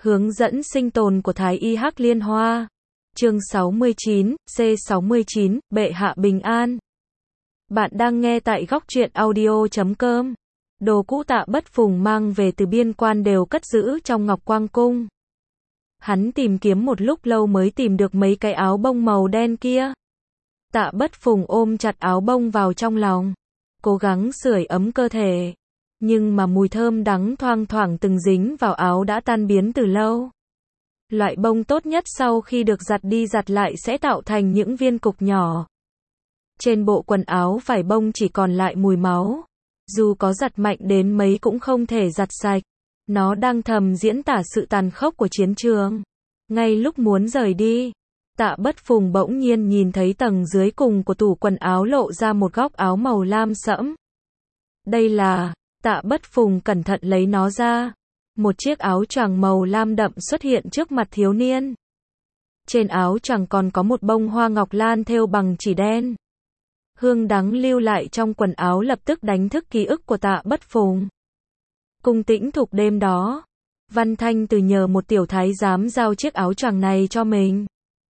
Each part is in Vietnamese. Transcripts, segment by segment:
Hướng dẫn sinh tồn của Thái y Hắc Liên Hoa. Chương 69, C69, Bệ hạ bình an. Bạn đang nghe tại góc truyện audio.com. Đồ cũ Tạ Bất Phùng mang về từ biên quan đều cất giữ trong Ngọc Quang Cung. Hắn tìm kiếm một lúc lâu mới tìm được mấy cái áo bông màu đen kia. Tạ Bất Phùng ôm chặt áo bông vào trong lòng, cố gắng sưởi ấm cơ thể. Nhưng mà mùi thơm đắng thoang thoảng từng dính vào áo đã tan biến từ lâu. Loại bông tốt nhất sau khi được giặt đi giặt lại sẽ tạo thành những viên cục nhỏ. Trên bộ quần áo vải bông chỉ còn lại mùi máu. Dù có giặt mạnh đến mấy cũng không thể giặt sạch. Nó đang thầm diễn tả sự tàn khốc của chiến trường. Ngay lúc muốn rời đi, Tạ Bất Phùng bỗng nhiên nhìn thấy tầng dưới cùng của tủ quần áo lộ ra một góc áo màu lam sẫm. Đây là... Tạ Bất Phùng cẩn thận lấy nó ra. Một chiếc áo choàng màu lam đậm xuất hiện trước mặt thiếu niên. Trên áo choàng còn có một bông hoa ngọc lan thêu bằng chỉ đen. Hương đắng lưu lại trong quần áo lập tức đánh thức ký ức của Tạ Bất Phùng. Cung Tĩnh Thục đêm đó, Văn Thanh Từ nhờ một tiểu thái giám giao chiếc áo choàng này cho mình.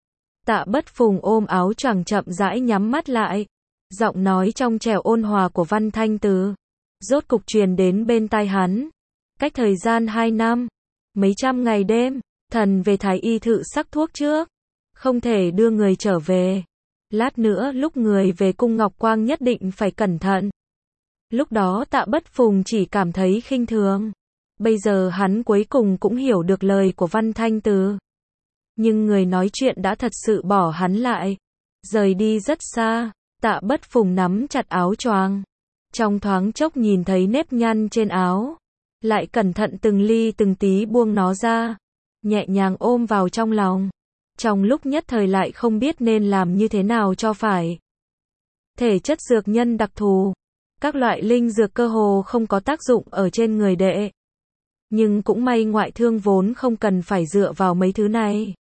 Tạ Bất Phùng ôm áo choàng chậm rãi nhắm mắt lại. Giọng nói trong trẻo ôn hòa của Văn Thanh Từ rốt cục truyền đến bên tai hắn. Cách thời gian 2 năm, mấy trăm ngày đêm, thần về Thái y thự sắc thuốc trước. Không thể đưa người trở về. Lát nữa lúc người về cung Ngọc Quang nhất định phải cẩn thận. Lúc đó Tạ Bất Phùng chỉ cảm thấy khinh thường. Bây giờ hắn cuối cùng cũng hiểu được lời của Văn Thanh Từ. Nhưng người nói chuyện đã thật sự bỏ hắn lại. Rời đi rất xa. Tạ Bất Phùng nắm chặt áo choàng. Trong thoáng chốc nhìn thấy nếp nhăn trên áo. Lại cẩn thận từng ly từng tí buông nó ra. Nhẹ nhàng ôm vào trong lòng. Trong lúc nhất thời lại không biết nên làm như thế nào cho phải. Thể chất dược nhân đặc thù. Các loại linh dược cơ hồ không có tác dụng ở trên người đệ. Nhưng cũng may ngoại thương vốn không cần phải dựa vào mấy thứ này.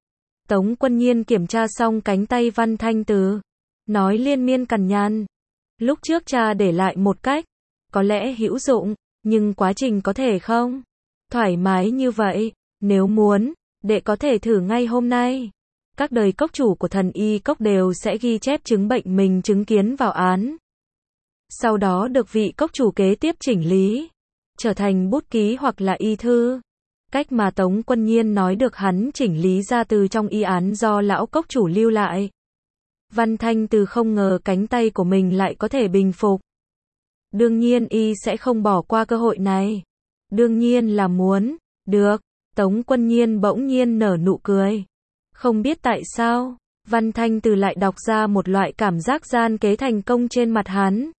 Tống Quân Nhiên kiểm tra xong cánh tay Văn Thanh Từ. Nói liên miên cằn nhằn. Lúc trước cha để lại một cách. Có lẽ hữu dụng. Nhưng quá trình có thể không thoải mái như vậy. Nếu muốn, đệ có thể thử ngay hôm nay. Các đời cốc chủ của thần y cốc đều sẽ ghi chép chứng bệnh mình chứng kiến vào án. Sau đó được vị cốc chủ kế tiếp chỉnh lý. Trở thành bút ký hoặc là y thư. Cách mà Tống Quân Nhiên nói được hắn chỉnh lý ra từ trong y án do lão cốc chủ lưu lại. Văn Thanh Từ không ngờ cánh tay của mình lại có thể bình phục. Đương nhiên y sẽ không bỏ qua cơ hội này. Đương nhiên là muốn. Được. Tống Quân Nhiên bỗng nhiên nở nụ cười. Không biết tại sao, Văn Thanh Từ lại đọc ra một loại cảm giác gian kế thành công trên mặt hắn.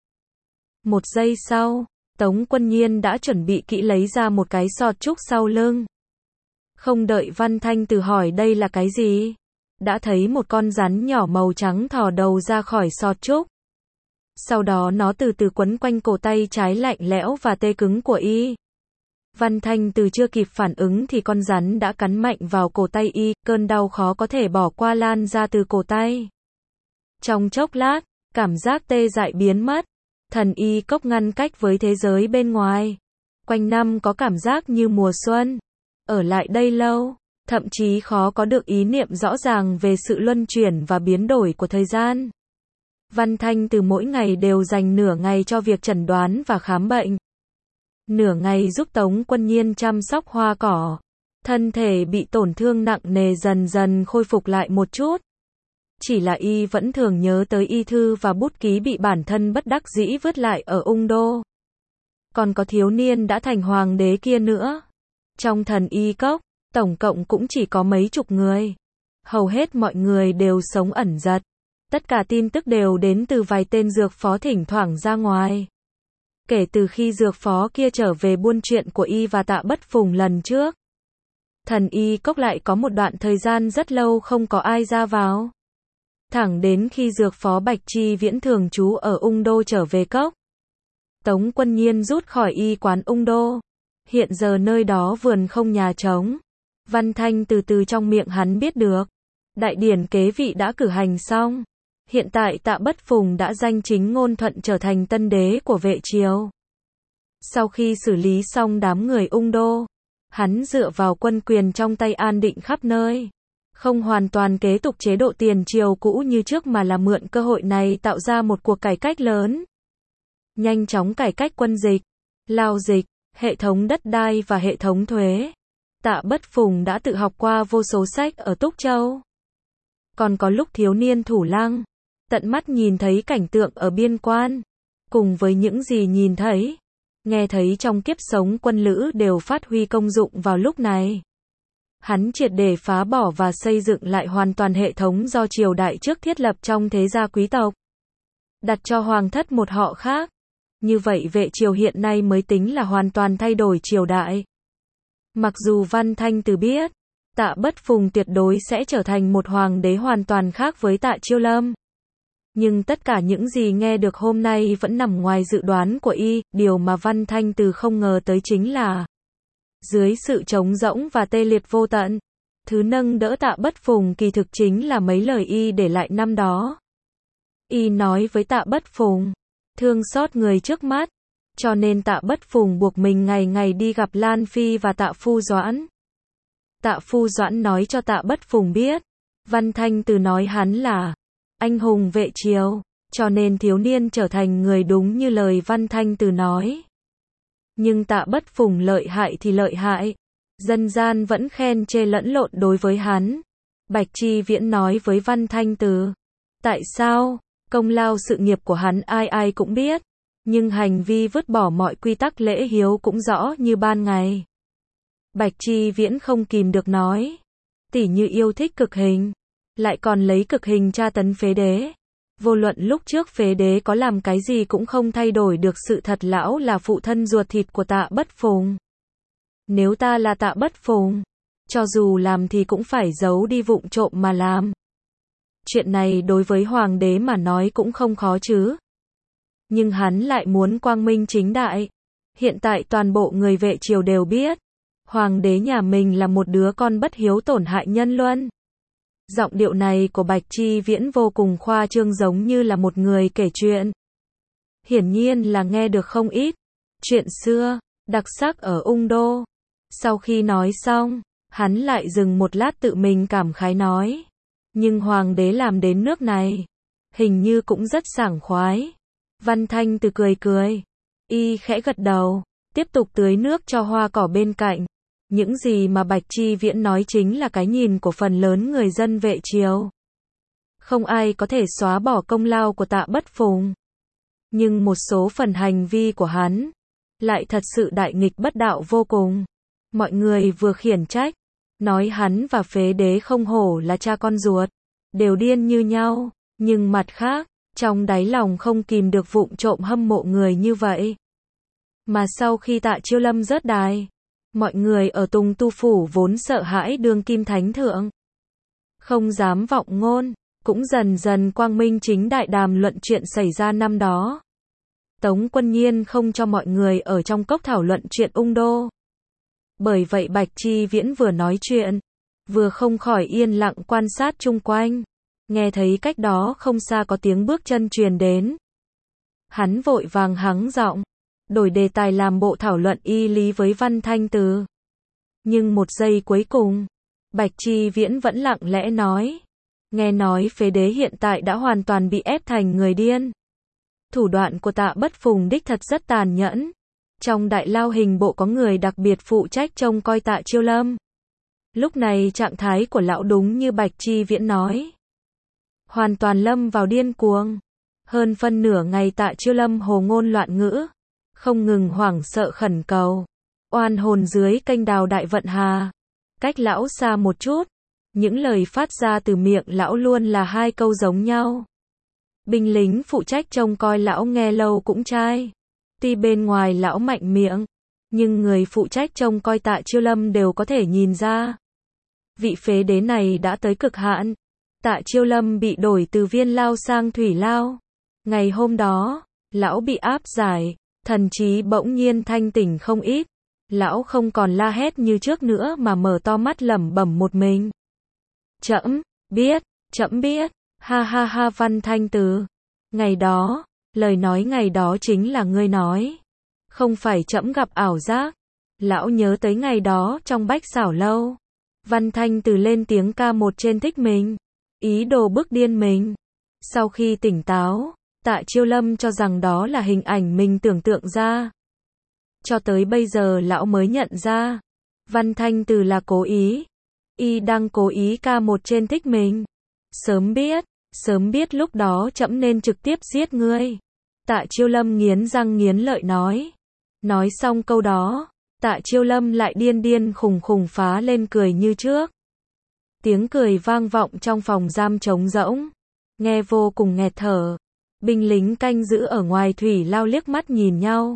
Một giây sau, Tống Quân Nhiên đã chuẩn bị kỹ lấy ra một cái sọt trúc sau lưng. Không đợi Văn Thanh Từ hỏi đây là cái gì, đã thấy một con rắn nhỏ màu trắng thò đầu ra khỏi sọt trúc. Sau đó nó từ từ quấn quanh cổ tay trái lạnh lẽo và tê cứng của y. Văn Thanh Từ chưa kịp phản ứng thì con rắn đã cắn mạnh vào cổ tay y, cơn đau khó có thể bỏ qua lan ra từ cổ tay. Trong chốc lát, cảm giác tê dại biến mất. Thần y cốc ngăn cách với thế giới bên ngoài. Quanh năm có cảm giác như mùa xuân. Ở lại đây lâu, thậm chí khó có được ý niệm rõ ràng về sự luân chuyển và biến đổi của thời gian. Văn Thanh Từ mỗi ngày đều dành nửa ngày cho việc chẩn đoán và khám bệnh. Nửa ngày giúp Tống Quân Nhiên chăm sóc hoa cỏ. Thân thể bị tổn thương nặng nề dần dần khôi phục lại một chút. Chỉ là y vẫn thường nhớ tới y thư và bút ký bị bản thân bất đắc dĩ vứt lại ở Ung Đô. Còn có thiếu niên đã thành hoàng đế kia nữa. Trong thần y cốc, tổng cộng cũng chỉ có mấy chục người. Hầu hết mọi người đều sống ẩn dật. Tất cả tin tức đều đến từ vài tên dược phó thỉnh thoảng ra ngoài. Kể từ khi dược phó kia trở về buôn chuyện của y và Tạ Bất Phùng lần trước, thần y cốc lại có một đoạn thời gian rất lâu không có ai ra vào. Thẳng đến khi dược phó Bạch Chi Viễn thường trú ở Ung Đô trở về cốc. Tống Quân Nhiên rút khỏi y quán Ung Đô. Hiện giờ nơi đó vườn không nhà trống. Văn Thanh từ trong miệng hắn biết được. Đại điển kế vị đã cử hành xong. Hiện tại Tạ Bất Phùng đã danh chính ngôn thuận trở thành tân đế của vệ triều. Sau khi xử lý xong đám người Ung Đô, Hắn dựa vào quân quyền trong tay an định khắp nơi. Không hoàn toàn kế tục chế độ tiền triều cũ như trước mà là mượn cơ hội này tạo ra một cuộc cải cách lớn. Nhanh chóng cải cách quân dịch, lao dịch, hệ thống đất đai và hệ thống thuế. Tạ Bất Phùng đã tự học qua vô số sách ở Túc Châu. Còn có lúc thiếu niên thủ lăng, tận mắt nhìn thấy cảnh tượng ở biên quan, cùng với những gì nhìn thấy, nghe thấy trong kiếp sống quân lữ đều phát huy công dụng vào lúc này. Hắn triệt để phá bỏ và xây dựng lại hoàn toàn hệ thống do triều đại trước thiết lập trong thế gia quý tộc, đặt cho hoàng thất một họ khác. Như vậy vệ triều hiện nay mới tính là hoàn toàn thay đổi triều đại. Mặc dù Văn Thanh Từ biết, Tạ Bất Phùng tuyệt đối sẽ trở thành một hoàng đế hoàn toàn khác với Tạ Chiêu Lâm. Nhưng tất cả những gì nghe được hôm nay vẫn nằm ngoài dự đoán của y, điều mà Văn Thanh Từ không ngờ tới chính là dưới sự trống rỗng và tê liệt vô tận, thứ nâng đỡ Tạ Bất Phùng kỳ thực chính là mấy lời y để lại năm đó. Y nói với Tạ Bất Phùng, thương xót người trước mắt, cho nên Tạ Bất Phùng buộc mình ngày ngày đi gặp Lan Phi và Tạ Phu Doãn. Tạ Phu Doãn nói cho Tạ Bất Phùng biết, Văn Thanh Từ nói hắn là anh hùng vệ triều, cho nên thiếu niên trở thành người đúng như lời Văn Thanh Từ nói. Nhưng Tạ Bất Phùng lợi hại thì lợi hại, dân gian vẫn khen chê lẫn lộn đối với hắn. Bạch Chi Viễn nói với Văn Thanh Từ, tại sao, công lao sự nghiệp của hắn ai ai cũng biết, nhưng hành vi vứt bỏ mọi quy tắc lễ hiếu cũng rõ như ban ngày. Bạch Chi Viễn không kìm được nói, tỉ như yêu thích cực hình, lại còn lấy cực hình tra tấn phế đế. Vô luận lúc trước phế đế có làm cái gì cũng không thay đổi được sự thật lão là phụ thân ruột thịt của Tạ Bất Phùng. Nếu ta là Tạ Bất Phùng, cho dù làm thì cũng phải giấu đi vụng trộm mà làm. Chuyện này đối với hoàng đế mà nói cũng không khó chứ. Nhưng hắn lại muốn quang minh chính đại. Hiện tại toàn bộ người vệ triều đều biết, hoàng đế nhà mình là một đứa con bất hiếu tổn hại nhân luân. Giọng điệu này của Bạch Chi Viễn vô cùng khoa trương giống như là một người kể chuyện. Hiển nhiên là nghe được không ít chuyện xưa, đặc sắc ở Ung Đô. Sau khi nói xong, hắn lại dừng một lát tự mình cảm khái nói. Nhưng hoàng đế làm đến nước này, hình như cũng rất sảng khoái. Văn Thanh Từ cười cười. Y khẽ gật đầu, tiếp tục tưới nước cho hoa cỏ bên cạnh. Những gì mà Bạch Chi Viễn nói chính là cái nhìn của phần lớn người dân vệ triều. Không ai có thể xóa bỏ công lao của Tạ Bất Phùng. Nhưng một số phần hành vi của hắn lại thật sự đại nghịch bất đạo vô cùng. Mọi người vừa khiển trách, nói hắn và phế đế không hổ là cha con ruột, đều điên như nhau, nhưng mặt khác, trong đáy lòng không kìm được vụng trộm hâm mộ người như vậy. Mà sau khi Tạ Chiêu Lâm rớt đài, mọi người ở Tùng Tu Phủ vốn sợ hãi đương kim thánh thượng, không dám vọng ngôn, cũng dần dần quang minh chính đại đàm luận chuyện xảy ra năm đó. Tống Quân Nhiên không cho mọi người ở trong cốc thảo luận chuyện Ung Đô. Bởi vậy Bạch Chi Viễn vừa nói chuyện, vừa không khỏi yên lặng quan sát chung quanh. Nghe thấy cách đó không xa có tiếng bước chân truyền đến. Hắn vội vàng hắng giọng, đổi đề tài làm bộ thảo luận y lý với Văn Thanh Từ. Nhưng một giây cuối cùng, Bạch Chi Viễn vẫn lặng lẽ nói. Nghe nói phế đế hiện tại đã hoàn toàn bị ép thành người điên. Thủ đoạn của Tạ Bất Phùng đích thật rất tàn nhẫn. Trong đại lao hình bộ có người đặc biệt phụ trách trông coi Tạ Chiêu Lâm. Lúc này trạng thái của lão đúng như Bạch Chi Viễn nói. Hoàn toàn lâm vào điên cuồng. Hơn phân nửa ngày Tạ Chiêu Lâm hồ ngôn loạn ngữ, không ngừng hoảng sợ khẩn cầu. Oan hồn dưới kênh đào Đại Vận Hà. Cách lão xa một chút, những lời phát ra từ miệng lão luôn là hai câu giống nhau. Binh lính phụ trách trông coi lão nghe lâu cũng chai. Tuy bên ngoài lão mạnh miệng, nhưng người phụ trách trông coi Tạ Chiêu Lâm đều có thể nhìn ra. Vị phế đế này đã tới cực hạn. Tạ Chiêu Lâm bị đổi từ viên lao sang thủy lao. Ngày hôm đó, lão bị áp giải, thần trí bỗng nhiên thanh tỉnh không ít. Lão không còn la hét như trước nữa mà mở to mắt lẩm bẩm một mình. Trẫm biết, ha ha ha. Văn Thanh Từ. Ngày đó, lời nói ngày đó chính là ngươi nói. Không phải trẫm gặp ảo giác, Lão nhớ tới ngày đó trong Bách Xảo Lâu. Văn Thanh Từ lên tiếng ca một trên thích mình, ý đồ bức điên mình. Sau khi tỉnh táo, Tạ Chiêu Lâm cho rằng đó là hình ảnh mình tưởng tượng ra. Cho tới bây giờ lão mới nhận ra, Văn Thanh Từ là cố ý. Y đang cố ý ca một trên thích mình. Sớm biết lúc đó trẫm nên trực tiếp giết ngươi. Tạ Chiêu Lâm nghiến răng nghiến lợi nói. Nói xong câu đó, Tạ Chiêu Lâm lại điên khùng phá lên cười như trước. Tiếng cười vang vọng trong phòng giam trống rỗng, nghe vô cùng nghẹt thở. Binh lính canh giữ ở ngoài thủy lao liếc mắt nhìn nhau,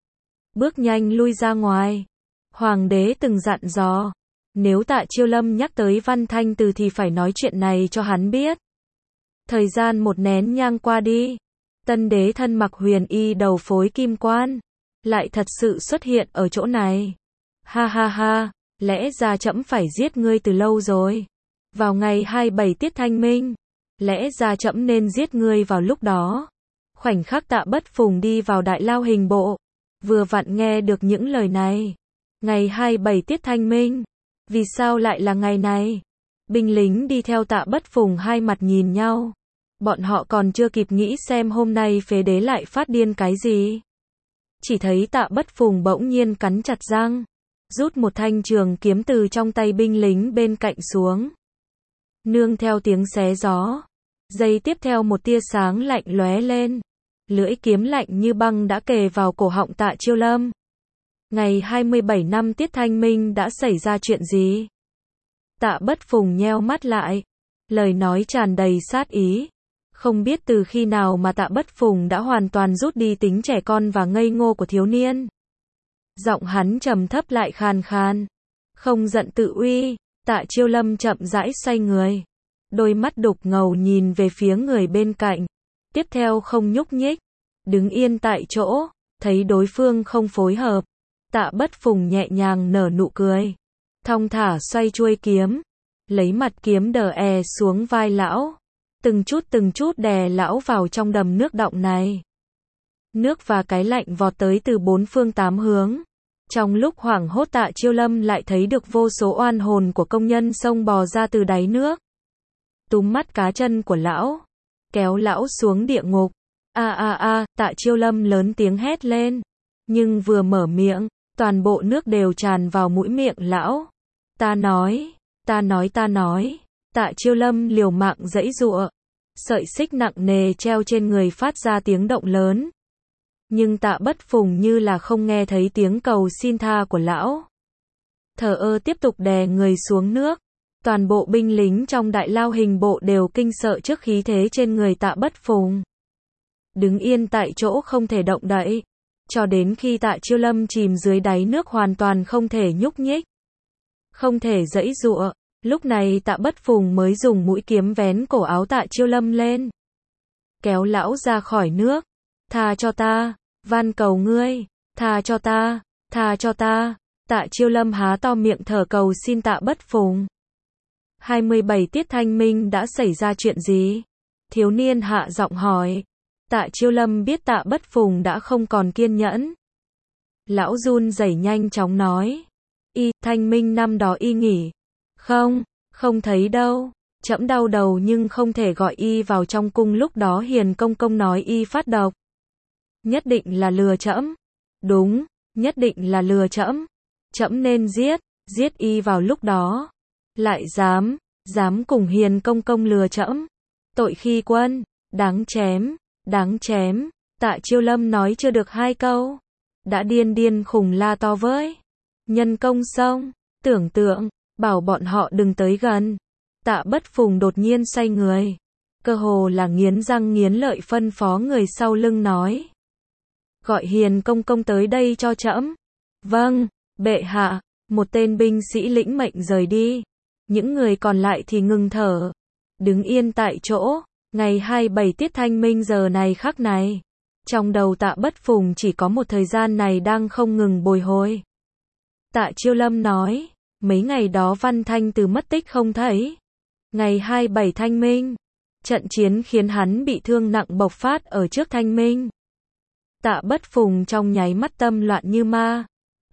bước nhanh lui ra ngoài. Hoàng đế từng dặn dò, nếu Tạ Chiêu Lâm nhắc tới Văn Thanh Từ thì phải nói chuyện này cho hắn biết. Thời gian một nén nhang qua đi, tân đế thân mặc huyền y đầu phối kim quan, lại thật sự xuất hiện ở chỗ này. Ha ha ha, lẽ ra trẫm phải giết ngươi từ lâu rồi. Vào ngày 27 tiết thanh minh, lẽ ra trẫm nên giết ngươi vào lúc đó. Khoảnh khắc Tạ Bất Phùng đi vào đại lao hình bộ, vừa vặn nghe được những lời này. Ngày 27 tiết thanh minh, vì sao lại là ngày này? Binh lính đi theo Tạ Bất Phùng hai mặt nhìn nhau. Bọn họ còn chưa kịp nghĩ xem hôm nay phế đế lại phát điên cái gì. Chỉ thấy Tạ Bất Phùng bỗng nhiên cắn chặt răng, rút một thanh trường kiếm từ trong tay binh lính bên cạnh xuống. Nương theo tiếng xé gió, giây tiếp theo một tia sáng lạnh lóe lên. Lưỡi kiếm lạnh như băng đã kề vào cổ họng Tạ Chiêu Lâm. Ngày 27 năm tiết thanh minh đã xảy ra chuyện gì? Tạ Bất Phùng nheo mắt lại, lời nói tràn đầy sát ý. Không biết từ khi nào mà Tạ Bất Phùng đã hoàn toàn rút đi tính trẻ con và ngây ngô của thiếu niên. Giọng hắn trầm thấp lại khàn khàn, không giận tự uy. Tạ Chiêu Lâm chậm rãi xoay người, đôi mắt đục ngầu nhìn về phía người bên cạnh, tiếp theo không nhúc nhích, đứng yên tại chỗ. Thấy đối phương không phối hợp, Tạ Bất Phùng nhẹ nhàng nở nụ cười, thong thả xoay chuôi kiếm, lấy mặt kiếm đè xuống vai lão, từng chút đè lão vào trong đầm nước đọng này. Nước và cái lạnh vọt tới từ bốn phương tám hướng. Trong lúc hoảng hốt, Tạ Chiêu Lâm lại thấy được vô số oan hồn của công nhân xông bò ra từ đáy nước, túm mắt cá chân của lão, kéo lão xuống địa ngục. Tạ Chiêu Lâm lớn tiếng hét lên, nhưng vừa mở miệng, toàn bộ nước đều tràn vào mũi miệng lão. Ta nói. Tạ Chiêu Lâm liều mạng giãy giụa, sợi xích nặng nề treo trên người phát ra tiếng động lớn. Nhưng Tạ Bất Phùng như là không nghe thấy tiếng cầu xin tha của lão. Thờ ơ tiếp tục đè người xuống nước. Toàn bộ binh lính trong đại lao hình bộ đều kinh sợ trước khí thế trên người Tạ Bất Phùng. Đứng yên tại chỗ không thể động đậy, cho đến khi Tạ Chiêu Lâm chìm dưới đáy nước hoàn toàn không thể nhúc nhích, không thể giãy giụa. Lúc này Tạ Bất Phùng mới dùng mũi kiếm vén cổ áo Tạ Chiêu Lâm lên, kéo lão ra khỏi nước. Tha cho ta, van cầu ngươi, tha cho ta. Tạ Chiêu Lâm há to miệng thở cầu xin Tạ Bất Phùng. 27 tiết thanh minh đã xảy ra chuyện gì? Thiếu niên hạ giọng hỏi. Tạ Chiêu Lâm biết Tạ Bất Phùng đã không còn kiên nhẫn. Lão run rẩy nhanh chóng nói. Thanh minh năm đó y nghỉ. Không thấy đâu. Trẫm đau đầu nhưng không thể gọi y vào trong cung, lúc đó Hiền công công nói y phát độc. Nhất định là lừa trẫm. Đúng, nhất định là lừa trẫm. Trẫm nên giết y vào lúc đó. Lại dám cùng Hiền công công lừa trẫm. Tội khi quân, đáng chém. Tạ Chiêu Lâm nói chưa được hai câu, đã điên khùng la to với nhân công xông, tưởng tượng, bảo bọn họ đừng tới gần. Tạ Bất Phùng đột nhiên xoay người, cơ hồ là nghiến răng nghiến lợi phân phó người sau lưng nói. Gọi Hiền công công tới đây cho trẫm. Vâng, bệ hạ. Một tên binh sĩ lĩnh mệnh rời đi. Những người còn lại thì ngừng thở, đứng yên tại chỗ. Ngày 27 tiết thanh minh giờ này khắc này, trong đầu Tạ Bất Phùng chỉ có một thời gian này đang không ngừng bồi hồi. Tạ Chiêu Lâm nói, mấy ngày đó Văn Thanh Từ mất tích không thấy. Ngày 27 thanh minh, trận chiến khiến hắn bị thương nặng bộc phát ở trước thanh minh. Tạ Bất Phùng trong nháy mắt tâm loạn như ma.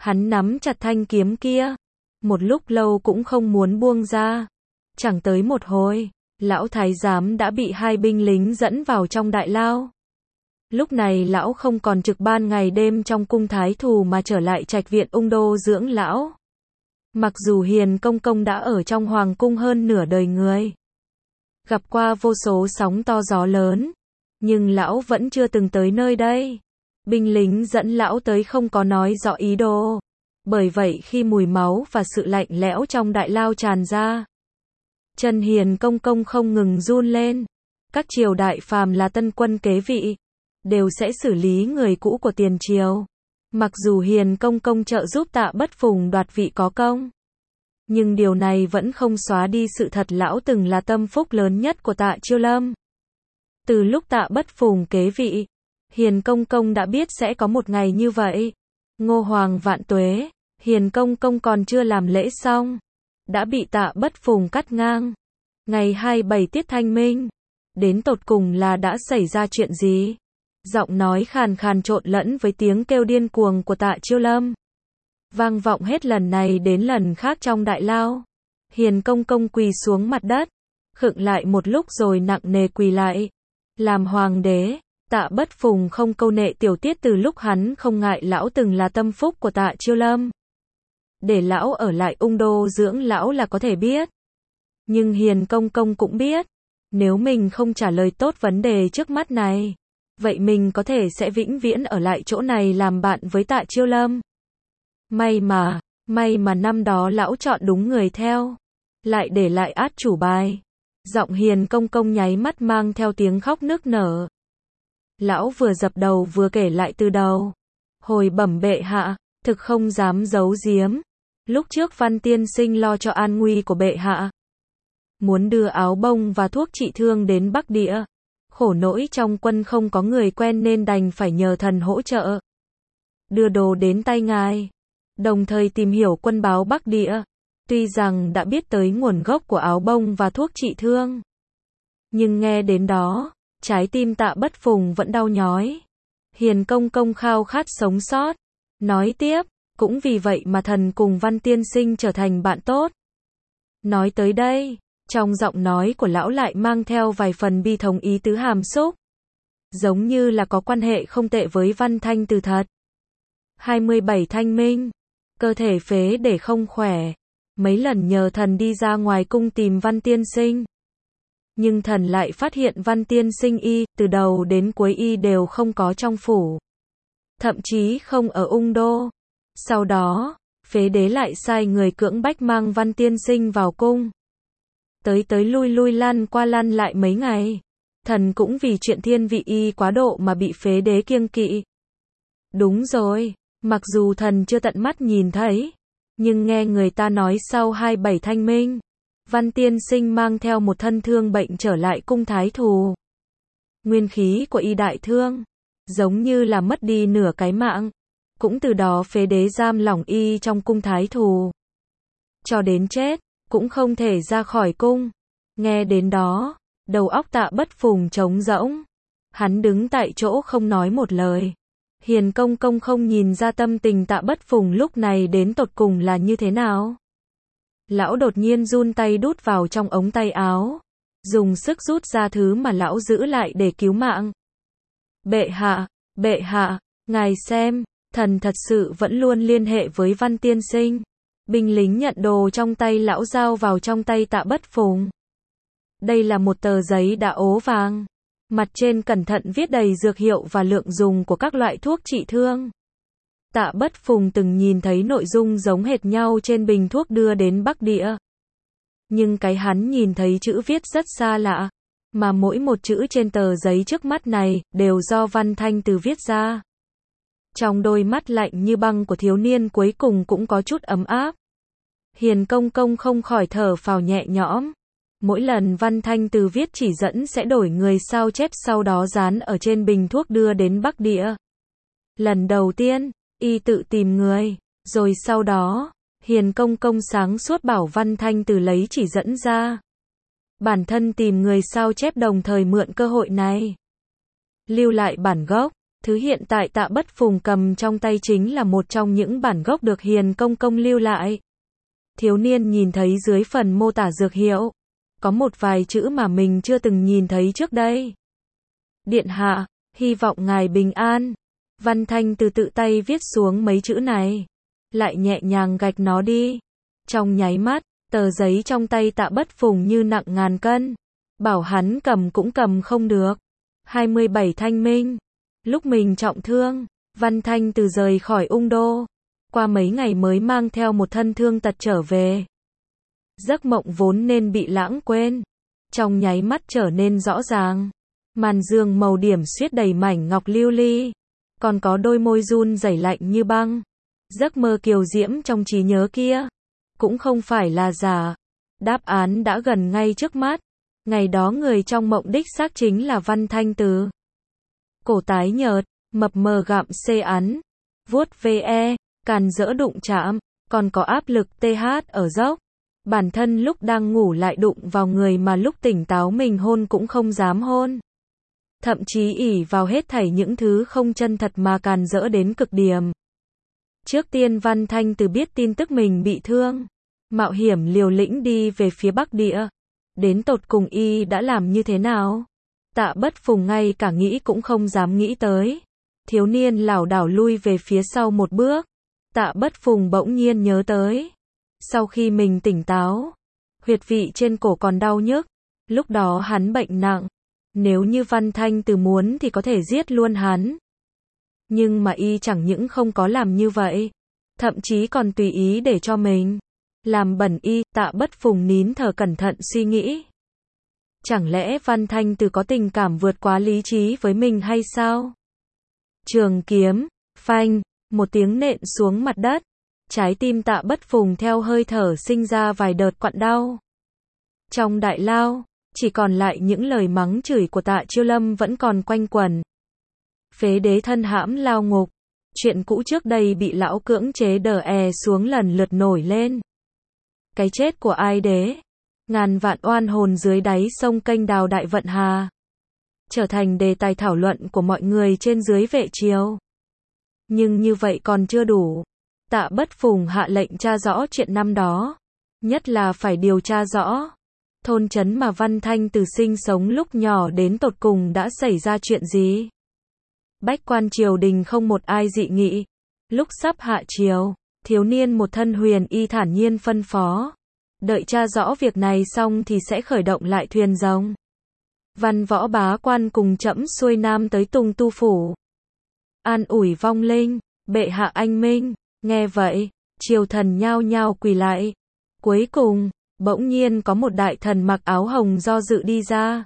Hắn nắm chặt thanh kiếm kia, một lúc lâu cũng không muốn buông ra. Chẳng tới một hồi, lão thái giám đã bị hai binh lính dẫn vào trong đại lao. Lúc này lão không còn trực ban ngày đêm trong cung thái thù mà trở lại trạch viện Ung Đô dưỡng lão. Mặc dù Hiền Công Công đã ở trong hoàng cung hơn nửa đời người, gặp qua vô số sóng to gió lớn, nhưng lão vẫn chưa từng tới nơi đây. Binh lính dẫn lão tới không có nói rõ ý đồ. Bởi vậy khi mùi máu và sự lạnh lẽo trong đại lao tràn ra, chân Hiền Công Công không ngừng run lên. Các triều đại phàm là tân quân kế vị, đều sẽ xử lý người cũ của tiền triều. Mặc dù Hiền Công Công trợ giúp Tạ Bất Phùng đoạt vị có công, nhưng điều này vẫn không xóa đi sự thật lão từng là tâm phúc lớn nhất của Tạ Chiêu Lâm. Từ lúc Tạ Bất Phùng kế vị, Hiền Công Công đã biết sẽ có một ngày như vậy. Ngô Hoàng vạn tuế, Hiền Công Công còn chưa làm lễ xong, đã bị Tạ Bất Phùng cắt ngang. Ngày 27 tiết Thanh Minh, đến tột cùng là đã xảy ra chuyện gì? Giọng nói khàn khàn trộn lẫn với tiếng kêu điên cuồng của Tạ Chiêu Lâm, vang vọng hết lần này đến lần khác trong đại lao. Hiền Công Công quỳ xuống mặt đất, khựng lại một lúc rồi nặng nề quỳ lại. Làm hoàng đế, Tạ Bất Phùng không câu nệ tiểu tiết từ lúc hắn không ngại lão từng là tâm phúc của Tạ Chiêu Lâm. Để lão ở lại Ung Đô dưỡng lão là có thể biết. Nhưng Hiền Công Công cũng biết, nếu mình không trả lời tốt vấn đề trước mắt này, vậy mình có thể sẽ vĩnh viễn ở lại chỗ này làm bạn với Tạ Chiêu Lâm. May mà năm đó lão chọn đúng người theo, lại để lại át chủ bài. Giọng Hiền Công Công nháy mắt mang theo tiếng khóc nức nở. Lão vừa dập đầu vừa kể lại từ đầu. Hồi bẩm bệ hạ, thực không dám giấu giếm. Lúc trước Văn tiên sinh lo cho an nguy của bệ hạ, muốn đưa áo bông và thuốc trị thương đến Bắc Địa. Khổ nỗi trong quân không có người quen nên đành phải nhờ thần hỗ trợ, đưa đồ đến tay ngài, đồng thời tìm hiểu quân báo Bắc Địa. Tuy rằng đã biết tới nguồn gốc của áo bông và thuốc trị thương, nhưng nghe đến đó, trái tim Tạ Bất Phùng vẫn đau nhói. Hiền Công Công khao khát sống sót, nói tiếp, cũng vì vậy mà thần cùng Văn tiên sinh trở thành bạn tốt. Nói tới đây, trong giọng nói của lão lại mang theo vài phần bi thống ý tứ hàm xúc, giống như là có quan hệ không tệ với Văn Thanh Từ thật. 27 Thanh Minh, cơ thể phế để không khỏe, mấy lần nhờ thần đi ra ngoài cung tìm Văn tiên sinh, nhưng thần lại phát hiện Văn tiên sinh từ đầu đến cuối đều không có trong phủ, thậm chí không ở Ung Đô. Sau đó, phế đế lại sai người cưỡng bách mang Văn tiên sinh vào cung. Tới lui lăn qua lăn lại mấy ngày, thần cũng vì chuyện thiên vị quá độ mà bị phế đế kiêng kỵ. Đúng rồi, mặc dù thần chưa tận mắt nhìn thấy, nhưng nghe người ta nói sau 27 Thanh Minh, Văn tiên sinh mang theo một thân thương bệnh trở lại cung thái thù. Nguyên khí của đại thương, giống như là mất đi nửa cái mạng. Cũng từ đó phế đế giam lỏng trong cung thái thù, cho đến chết, cũng không thể ra khỏi cung. Nghe đến đó, đầu óc Tạ Bất Phùng trống rỗng. Hắn đứng tại chỗ không nói một lời. Hiền Công Công không nhìn ra tâm tình Tạ Bất Phùng lúc này đến tột cùng là như thế nào. Lão đột nhiên run tay đút vào trong ống tay áo, dùng sức rút ra thứ mà lão giữ lại để cứu mạng. Bệ hạ, ngài xem, thần thật sự vẫn luôn liên hệ với Văn tiên sinh. Binh lính nhận đồ trong tay lão giao vào trong tay Tạ Bất Phùng. Đây là một tờ giấy đã ố vàng, mặt trên cẩn thận viết đầy dược hiệu và lượng dùng của các loại thuốc trị thương. Tạ Bất Phùng từng nhìn thấy nội dung giống hệt nhau trên bình thuốc đưa đến Bắc Địa, nhưng cái hắn nhìn thấy chữ viết rất xa lạ, mà mỗi một chữ trên tờ giấy trước mắt này đều do Văn Thanh Từ viết ra. Trong đôi mắt lạnh như băng của thiếu niên cuối cùng cũng có chút ấm áp. Hiền Công Công không khỏi thở phào nhẹ nhõm. Mỗi lần Văn Thanh Từ viết chỉ dẫn sẽ đổi người sao chép sau đó dán ở trên bình thuốc đưa đến Bắc Địa. Lần đầu tiên, tự tìm người, rồi sau đó, Hiền Công Công sáng suốt bảo Văn Thanh Từ lấy chỉ dẫn ra. Bản thân tìm người sao chép đồng thời mượn cơ hội này, lưu lại bản gốc. Thứ hiện tại Tạ Bất Phùng cầm trong tay chính là một trong những bản gốc được Hiền Công Công lưu lại. Thiếu niên nhìn thấy dưới phần mô tả dược hiệu, có một vài chữ mà mình chưa từng nhìn thấy trước đây. Điện hạ, hy vọng ngài bình an. Văn Thanh từ tự tay viết xuống mấy chữ này, lại nhẹ nhàng gạch nó đi. Trong nháy mắt, tờ giấy trong tay Tạ Bất Phùng như nặng ngàn cân, bảo hắn cầm cũng cầm không được. 27 Thanh Minh. Lúc mình trọng thương, Văn Thanh từ rời khỏi Ung Đô, qua mấy ngày mới mang theo một thân thương tật trở về. Giấc mộng vốn nên bị lãng quên, trong nháy mắt trở nên rõ ràng. Màn giường màu điểm xuyết đầy mảnh ngọc lưu ly, còn có đôi môi run rẩy lạnh như băng. Giấc mơ kiều diễm trong trí nhớ kia, cũng không phải là giả. Đáp án đã gần ngay trước mắt. Ngày đó người trong mộng đích xác chính là Văn Thanh Từ. Cổ tái nhợt, mập mờ gặm xê án, vuốt ve, càn rỡ đụng chạm, còn có áp lực TH ở dốc. Bản thân lúc đang ngủ lại đụng vào người mà lúc tỉnh táo mình hôn cũng không dám hôn. Thậm chí ỷ vào hết thảy những thứ không chân thật mà càn rỡ đến cực điểm. Trước tiên Văn Thanh Từ biết tin tức mình bị thương, mạo hiểm liều lĩnh đi về phía Bắc Địa. Đến tột cùng y đã làm như thế nào? Tạ Bất Phùng ngay cả nghĩ cũng không dám nghĩ tới. Thiếu niên lảo đảo lui về phía sau một bước. Tạ Bất Phùng bỗng nhiên nhớ tới. Sau khi mình tỉnh táo, huyệt vị trên cổ còn đau nhức. Lúc đó hắn bệnh nặng. Nếu như Văn Thanh Từ muốn thì có thể giết luôn hắn. Nhưng mà y chẳng những không có làm như vậy, thậm chí còn tùy ý để cho mình làm bẩn y. Tạ Bất Phùng nín thở cẩn thận suy nghĩ. Chẳng lẽ Văn Thanh Từ có tình cảm vượt quá lý trí với mình hay sao? Trường kiếm, phanh, một tiếng nện xuống mặt đất. Trái tim Tạ Bất Phùng theo hơi thở sinh ra vài đợt quặn đau. Trong đại lao, chỉ còn lại những lời mắng chửi của Tạ Chiêu Lâm vẫn còn quanh quẩn. Phế đế thân hãm lao ngục. Chuyện cũ trước đây bị lão cưỡng chế đè xuống lần lượt nổi lên. Cái chết của Ai Đế, ngàn vạn oan hồn dưới đáy sông kênh đào Đại Vận Hà, trở thành đề tài thảo luận của mọi người trên dưới Vệ Triều. Nhưng như vậy còn chưa đủ. Tạ Bất Phùng hạ lệnh tra rõ chuyện năm đó, nhất là phải điều tra rõ thôn trấn mà Văn Thanh Từ sinh sống lúc nhỏ đến tột cùng đã xảy ra chuyện gì. Bách quan triều đình không một ai dị nghị. Lúc sắp hạ triều, thiếu niên một thân huyền y thản nhiên phân phó, đợi tra rõ việc này xong thì sẽ khởi động lại thuyền rồng. Văn Võ bá quan cùng trẫm xuôi nam tới Tùng Tu phủ, an ủi vong linh. Bệ hạ anh minh. Nghe vậy, triều thần nhao nhao quỳ lại. Cuối cùng, bỗng nhiên có một đại thần mặc áo hồng do dự đi ra.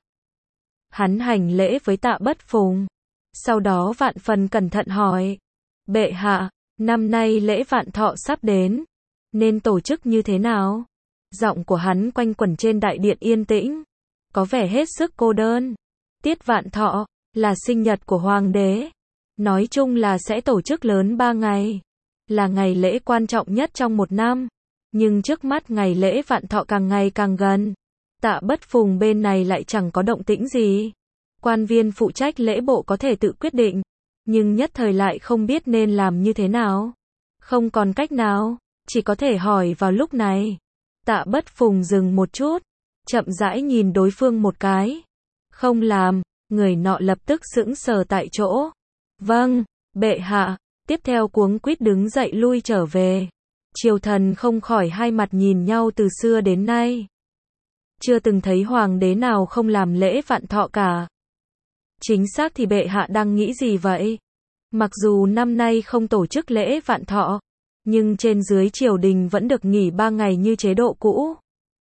Hắn hành lễ với Tạ Bất Phùng, sau đó vạn phần cẩn thận hỏi: Bệ hạ, năm nay lễ vạn thọ sắp đến, nên tổ chức như thế nào? Giọng của hắn quanh quẩn trên đại điện yên tĩnh, có vẻ hết sức cô đơn. Tiết vạn thọ là sinh nhật của hoàng đế, nói chung là sẽ tổ chức lớn 3 ngày, là ngày lễ quan trọng nhất trong một năm. Nhưng trước mắt ngày lễ vạn thọ càng ngày càng gần, Tạ Bất Phùng bên này lại chẳng có động tĩnh gì. Quan viên phụ trách lễ bộ có thể tự quyết định, nhưng nhất thời lại không biết nên làm như thế nào. Không còn cách nào, chỉ có thể hỏi vào lúc này. Tạ Bất Phùng dừng một chút, chậm rãi nhìn đối phương một cái. Không làm, người nọ lập tức sững sờ tại chỗ. Vâng, bệ hạ. Tiếp theo cuống quýt đứng dậy lui trở về. Triều thần không khỏi hai mặt nhìn nhau từ xưa đến nay. Chưa từng thấy hoàng đế nào không làm lễ vạn thọ cả. Chính xác thì bệ hạ đang nghĩ gì vậy? Mặc dù năm nay không tổ chức lễ vạn thọ, nhưng trên dưới triều đình vẫn được nghỉ 3 ngày như chế độ cũ.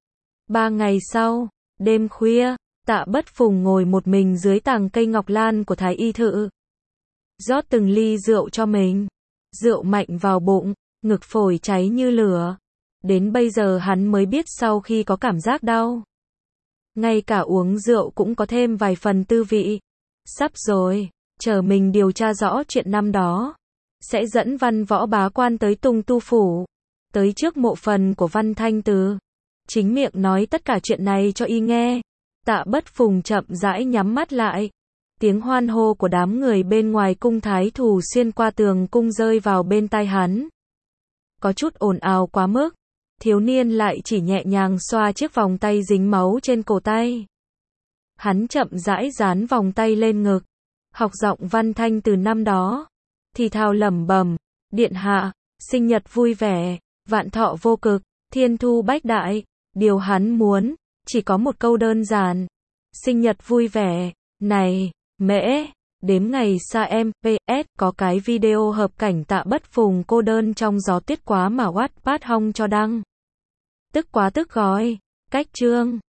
3 ngày sau, đêm khuya, Tạ Bất Phùng ngồi một mình dưới tàng cây ngọc lan của Thái Y Thự. Rót từng ly rượu cho mình. Rượu mạnh vào bụng, ngực phổi cháy như lửa. Đến bây giờ hắn mới biết sau khi có cảm giác đau, ngay cả uống rượu cũng có thêm vài phần tư vị. Sắp rồi, chờ mình điều tra rõ chuyện năm đó, sẽ dẫn Văn Võ bá quan tới Tùng Tu phủ, tới trước mộ phần của Văn Thanh Từ, chính miệng nói tất cả chuyện này cho y nghe. Tạ Bất Phùng chậm rãi nhắm mắt lại, Tiếng hoan hô của đám người bên ngoài cung thái thủ xuyên qua tường cung rơi vào bên tai hắn. Có chút ồn ào quá mức, thiếu niên lại chỉ nhẹ nhàng xoa chiếc vòng tay dính máu trên cổ tay. Hắn chậm rãi dán vòng tay lên ngực, học giọng văn thanh từ năm đó, thì thào lẩm bẩm, điện hạ, sinh nhật vui vẻ, vạn thọ vô cực, thiên thu bách đại, điều hắn muốn, chỉ có một câu đơn giản, sinh nhật vui vẻ, này, mễ, đếm ngày xa em, PS, có cái video hợp cảnh Tạ Bất Phùng cô đơn trong gió tuyết quá mà Wattpad hong cho đăng. Tức quá tức gói, cách chương.